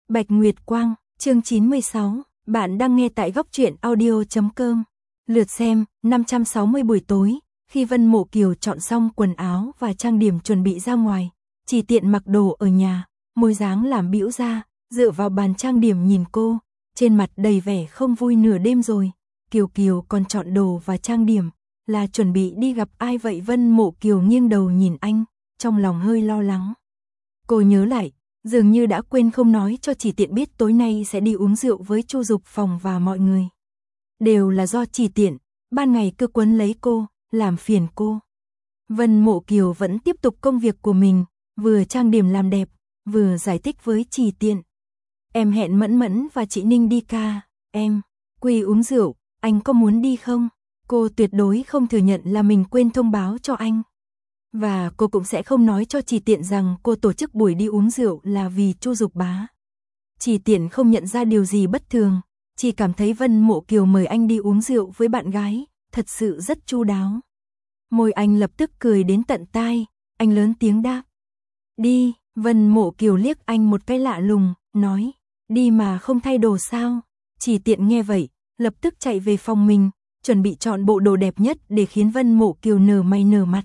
Bạch Nguyệt Quang, chương 96, bạn đang nghe tại góc truyện audio.com. Lượt xem, 560 buổi tối, khi Vân Mộ Kiều chọn xong quần áo và trang điểm chuẩn bị ra ngoài, chỉ tiện mặc đồ ở nhà, môi dáng làm bĩu ra, dựa vào bàn trang điểm nhìn cô, trên mặt đầy vẻ không vui nửa đêm rồi. Kiều Kiều còn chọn đồ và trang điểm, là chuẩn bị đi gặp ai vậy? Vân Mộ Kiều nghiêng đầu nhìn anh, trong lòng hơi lo lắng. Cô nhớ lại, dường như đã quên không nói cho Chỉ Tiện biết tối nay sẽ đi uống rượu với Chu Dục Phong và mọi người. Đều là do Chỉ Tiện, ban ngày cứ quấn lấy cô, làm phiền cô. Vân Mộ Kiều vẫn tiếp tục công việc của mình, vừa trang điểm làm đẹp, vừa giải thích với Chỉ Tiện. Em hẹn Mẫn Mẫn và chị Ninh đi ca, em, Quy uống rượu, anh có muốn đi không? Cô tuyệt đối không thừa nhận là mình quên thông báo cho anh. Và cô cũng sẽ không nói cho Chỉ Tiện rằng cô tổ chức buổi đi uống rượu là vì Chu Dục Bá. Chỉ Tiện không nhận ra điều gì bất thường, chỉ cảm thấy Vân Mộ Kiều mời anh đi uống rượu với bạn gái, thật sự rất chu đáo. Môi anh lập tức cười đến tận tai, anh lớn tiếng đáp. Đi, Vân Mộ Kiều liếc anh một cái lạ lùng, nói, đi mà không thay đồ sao? Chỉ Tiện nghe vậy, lập tức chạy về phòng mình, chuẩn bị chọn bộ đồ đẹp nhất để khiến Vân Mộ Kiều nở mày nở mặt.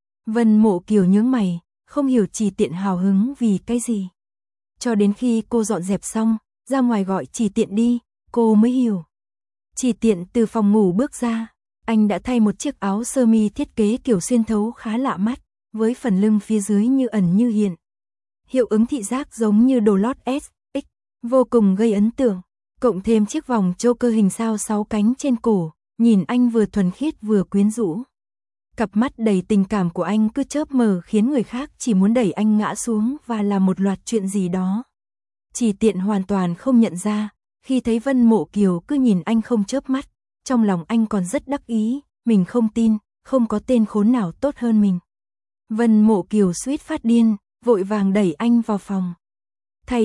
Vân Mộ Kiều nhướng mày, không hiểu Chỉ Tiện hào hứng vì cái gì. Cho đến khi cô dọn dẹp xong, ra ngoài gọi Chỉ Tiện đi, cô mới hiểu. Chỉ Tiện từ phòng ngủ bước ra, anh đã thay một chiếc áo sơ mi thiết kế kiểu xuyên thấu khá lạ mắt, với phần lưng phía dưới như ẩn như hiện. Hiệu ứng thị giác giống như đồ lót SX, vô cùng gây ấn tượng, cộng thêm chiếc vòng Joker hình sao 6 cánh trên cổ, nhìn anh vừa thuần khiết vừa quyến rũ. Cặp mắt đầy tình cảm của anh cứ chớp mờ khiến người khác chỉ muốn đẩy anh ngã xuống và làm một loạt chuyện gì đó. Chỉ Tiện hoàn toàn không nhận ra, khi thấy Vân Mộ Kiều cứ nhìn anh không chớp mắt, trong lòng anh còn rất đắc ý, mình không tin, không có tên khốn nào tốt hơn mình. Vân Mộ Kiều suýt phát điên, vội vàng đẩy anh vào phòng. Thay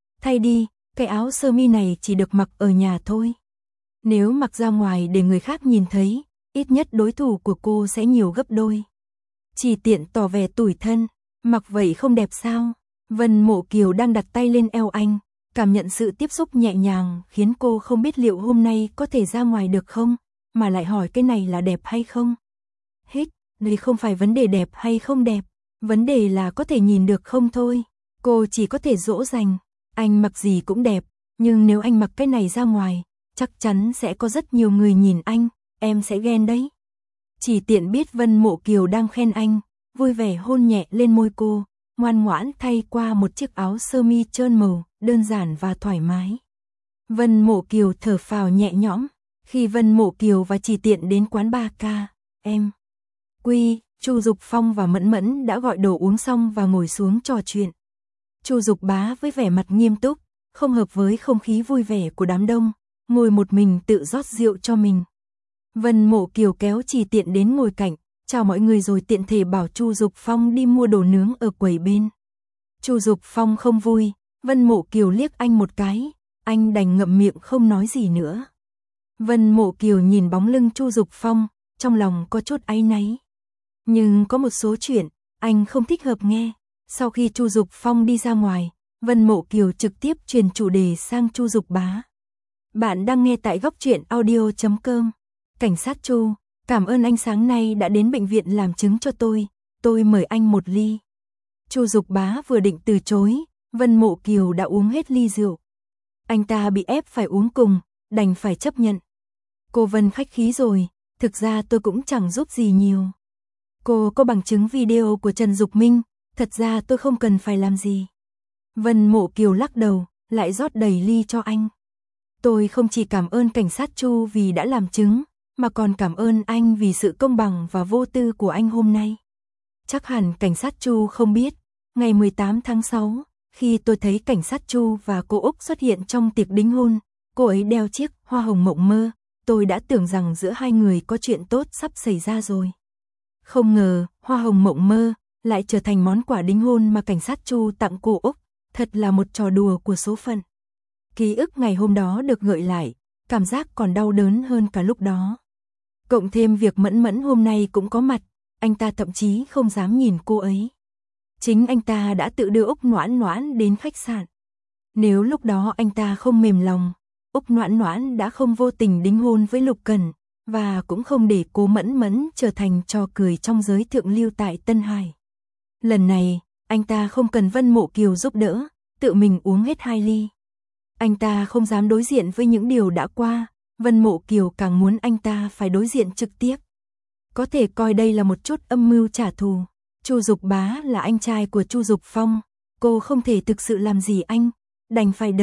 đi, cái áo sơ mi này chỉ được mặc ở nhà thôi. Nếu mặc ra ngoài để người khác nhìn thấy, ít nhất đối thủ của cô sẽ nhiều gấp đôi. Chỉ Tiện tỏ vẻ tủi thân, mặc vậy không đẹp sao? Vân Mộ Kiều đang đặt tay lên eo anh, cảm nhận sự tiếp xúc nhẹ nhàng khiến cô không biết liệu hôm nay có thể ra ngoài được không, mà lại hỏi cái này là đẹp hay không. Hết, đây không phải vấn đề đẹp hay không đẹp, vấn đề là có thể nhìn được không thôi. Cô chỉ có thể dỗ dành, anh mặc gì cũng đẹp, nhưng nếu anh mặc cái này ra ngoài, chắc chắn sẽ có rất nhiều người nhìn anh, em sẽ ghen đấy. Chỉ Tiện biết Vân Mộ Kiều đang khen anh, vui vẻ hôn nhẹ lên môi cô, ngoan ngoãn thay qua một chiếc áo sơ mi trơn màu, đơn giản và thoải mái. Vân Mộ Kiều thở phào nhẹ nhõm, khi Vân Mộ Kiều và Chỉ Tiện đến quán bar ca, em, Quy, Chu Dục Phong và Mẫn Mẫn đã gọi đồ uống xong và ngồi xuống trò chuyện. Chu Dục Bá với vẻ mặt nghiêm túc, không hợp với không khí vui vẻ của đám đông, ngồi một mình tự rót rượu cho mình. Vân Mộ Kiều kéo Chỉ Tiện đến ngồi cạnh, chào mọi người rồi tiện thể bảo Chu Dục Phong đi mua đồ nướng ở quầy bên. Chu Dục Phong không vui, Vân Mộ Kiều liếc anh một cái, anh đành ngậm miệng không nói gì nữa. Vân Mộ Kiều nhìn bóng lưng Chu Dục Phong, trong lòng có chút áy náy. Nhưng có một số chuyện, anh không thích hợp nghe. Sau khi Chu Dục Phong đi ra ngoài, Vân Mộ Kiều trực tiếp truyền chủ đề sang Chu Dục Bá. Bạn đang nghe tại góc truyện audio.com. Cảnh sát Chu, cảm ơn anh sáng nay đã đến bệnh viện làm chứng cho tôi mời anh một ly. Chu Dục Bá vừa định từ chối, Vân Mộ Kiều đã uống hết ly rượu. Anh ta bị ép phải uống cùng, đành phải chấp nhận. Cô Vân khách khí rồi, thực ra tôi cũng chẳng giúp gì nhiều. Cô có bằng chứng video của Trần Dục Minh, thật ra tôi không cần phải làm gì. Vân Mộ Kiều lắc đầu, lại rót đầy ly cho anh. Tôi không chỉ cảm ơn cảnh sát Chu vì đã làm chứng, mà còn cảm ơn anh vì sự công bằng và vô tư của anh hôm nay. Chắc hẳn cảnh sát Chu không biết, ngày 18 tháng 6, khi tôi thấy cảnh sát Chu và cô Úc xuất hiện trong tiệc đính hôn, cô ấy đeo chiếc hoa hồng mộng mơ, tôi đã tưởng rằng giữa hai người có chuyện tốt sắp xảy ra rồi. Không ngờ, hoa hồng mộng mơ lại trở thành món quà đính hôn mà cảnh sát Chu tặng cô Úc, thật là một trò đùa của số phận. Ký ức ngày hôm đó được gợi lại, cảm giác còn đau đớn hơn cả lúc đó. Cộng thêm việc Mẫn Mẫn hôm nay cũng có mặt, anh ta thậm chí không dám nhìn cô ấy. Chính anh ta đã tự đưa Úc Noãn Noãn đến khách sạn. Nếu lúc đó anh ta không mềm lòng, Úc Noãn Noãn đã không vô tình đính hôn với Lục Cẩn, và cũng không để Cố Mẫn Mẫn trở thành trò cười trong giới thượng lưu tại Tân Hải. Lần này, anh ta không cần Vân Mộ Kiều giúp đỡ, tự mình uống hết 2 ly. Anh ta không dám đối diện với những điều đã qua, Vân Mộ Kiều càng muốn anh ta phải đối diện trực tiếp. Có thể coi đây là một chút âm mưu trả thù. Chu Dục Bá là anh trai của Chu Dục Phong, cô không thể thực sự làm gì anh, đành phải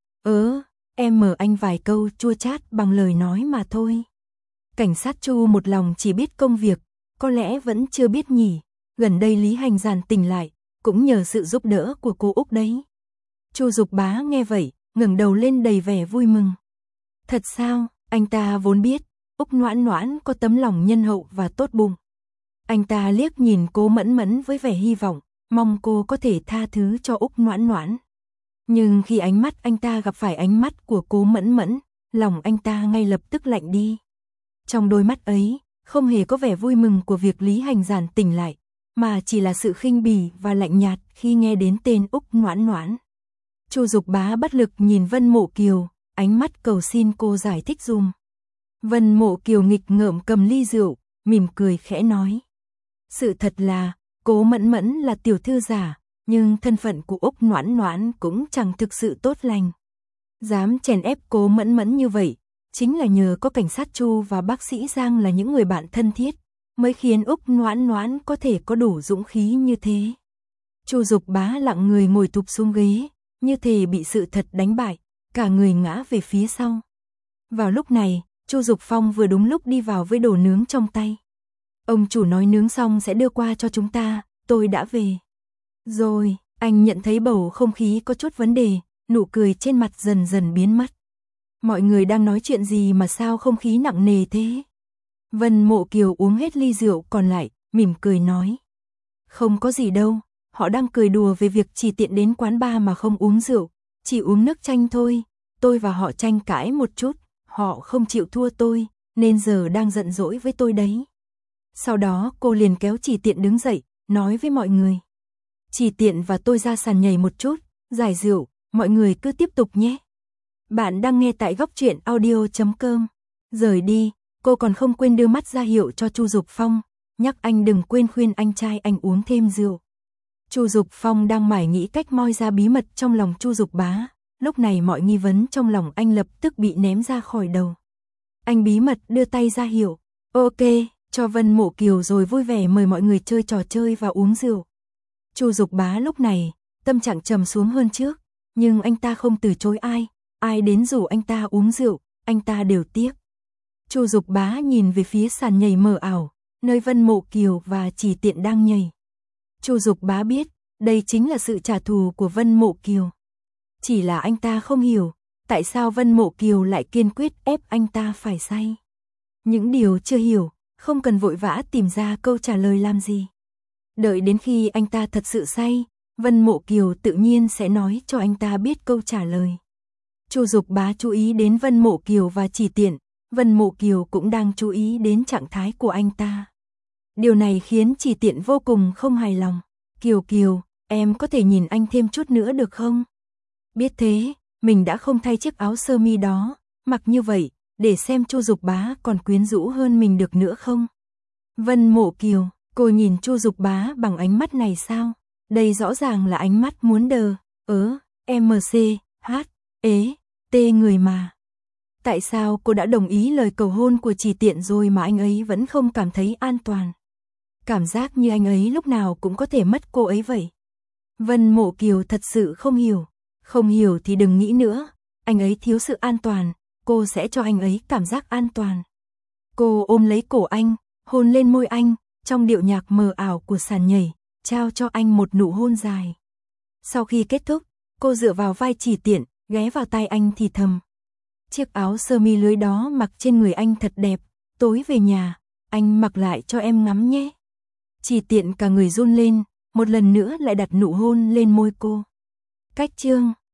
em mở anh vài câu chua chát bằng lời nói mà thôi. Cảnh sát Chu một lòng chỉ biết công việc, có lẽ vẫn chưa biết nhỉ, gần đây Lý Hành Giản tỉnh lại, cũng nhờ sự giúp đỡ của cô Úc đấy. Chu Dục Bá nghe vậy, ngẩng đầu lên đầy vẻ vui mừng. Thật sao? Anh ta vốn biết, Úc Noãn Noãn có tấm lòng nhân hậu và tốt bụng. Anh ta liếc nhìn Cố Mẫn Mẫn với vẻ hy vọng, mong cô có thể tha thứ cho Úc Noãn Noãn. Nhưng khi ánh mắt anh ta gặp phải ánh mắt của Cố Mẫn Mẫn, lòng anh ta ngay lập tức lạnh đi. Trong đôi mắt ấy, không hề có vẻ vui mừng của việc Lý Hành Giản tỉnh lại, mà chỉ là sự khinh bỉ và lạnh nhạt khi nghe đến tên Úc Noãn Noãn. Chu Dục Bá bất lực nhìn Vân Mộ Kiều, ánh mắt cầu xin cô giải thích dùm. Vân Mộ Kiều nghịch ngợm cầm ly rượu, mỉm cười khẽ nói. Sự thật là, Cố Mẫn Mẫn là tiểu thư giả, nhưng thân phận của Úc Noãn Noãn cũng chẳng thực sự tốt lành. Dám chèn ép Cố Mẫn Mẫn như vậy, chính là nhờ có cảnh sát Chu và bác sĩ Giang là những người bạn thân thiết, mới khiến Úc Noãn Noãn có thể có đủ dũng khí như thế. Chu Dục Bá lặng người ngồi thụp xuống ghế, như thể bị sự thật đánh bại, cả người ngã về phía sau. Vào lúc này, Chu Dục Phong vừa đúng lúc đi vào với đồ nướng trong tay. Ông chủ nói nướng xong sẽ đưa qua cho chúng ta, tôi đã về. Rồi, anh nhận thấy bầu không khí có chút vấn đề, nụ cười trên mặt dần dần biến mất. Mọi người đang nói chuyện gì mà sao không khí nặng nề thế? Vân Mộ Kiều uống hết ly rượu còn lại, mỉm cười nói. Không có gì đâu, họ đang cười đùa về việc chỉ tiện đến quán bar mà không uống rượu, chỉ uống nước chanh thôi. Tôi và họ tranh cãi một chút, họ không chịu thua tôi, nên giờ đang giận dỗi với tôi đấy. Sau đó cô liền kéo Chỉ Tiện đứng dậy, nói với mọi người. Chỉ Tiện và tôi ra sàn nhảy một chút, giải rượu, mọi người cứ tiếp tục nhé. Bạn đang nghe tại Góc Truyện Audio.com. Rời đi, cô còn không quên đưa mắt ra hiệu cho Chu Dục Phong, nhắc anh đừng quên khuyên anh trai anh uống thêm rượu. Chu Dục Phong đang mải nghĩ cách moi ra bí mật trong lòng Chu Dục Bá, lúc này mọi nghi vấn trong lòng anh lập tức bị ném ra khỏi đầu. Anh bí mật đưa tay ra hiệu, ok, cho Vân Mộ Kiều rồi vui vẻ mời mọi người chơi trò chơi và uống rượu. Chu Dục Bá lúc này, tâm trạng trầm xuống hơn trước, nhưng anh ta không từ chối ai đến rủ anh ta uống rượu, anh ta đều tiếc. Chu Dục Bá nhìn về phía sàn nhảy mờ ảo, nơi Vân Mộ Kiều và Chỉ Tiện đang nhảy. Chu Dục Bá biết, đây chính là sự trả thù của Vân Mộ Kiều. Chỉ là anh ta không hiểu, tại sao Vân Mộ Kiều lại kiên quyết ép anh ta phải say. Những điều chưa hiểu, không cần vội vã tìm ra câu trả lời làm gì. Đợi đến khi anh ta thật sự say, Vân Mộ Kiều tự nhiên sẽ nói cho anh ta biết câu trả lời. Chu Dục Bá chú ý đến Vân Mộ Kiều và Chỉ Tiện, Vân Mộ Kiều cũng đang chú ý đến trạng thái của anh ta. Điều này khiến Chỉ Tiện vô cùng không hài lòng. Kiều, em có thể nhìn anh thêm chút nữa được không? Biết thế, mình đã không thay chiếc áo sơ mi đó, mặc như vậy, để xem Chu Dục Bá còn quyến rũ hơn mình được nữa không? Vân Mộ Kiều, cô nhìn Chu Dục Bá bằng ánh mắt này sao? Đây rõ ràng là ánh mắt muốn MC, người mà. Tại sao cô đã đồng ý lời cầu hôn của Chỉ Tiện rồi mà anh ấy vẫn không cảm thấy an toàn? Cảm giác như anh ấy lúc nào cũng có thể mất cô ấy vậy. Vân Mộ Kiều thật sự không hiểu. Không hiểu thì đừng nghĩ nữa. Anh ấy thiếu sự an toàn, cô sẽ cho anh ấy cảm giác an toàn. Cô ôm lấy cổ anh, hôn lên môi anh, trong điệu nhạc mờ ảo của sàn nhảy, trao cho anh một nụ hôn dài. Sau khi kết thúc, cô dựa vào vai Chỉ Tiện, ghé vào tai anh thì thầm. Chiếc áo sơ mi lưới đó mặc trên người anh thật đẹp, tối về nhà, anh mặc lại cho em ngắm nhé. Chỉ Tiện cả người run lên, một lần nữa lại đặt nụ hôn lên môi cô. Cách chương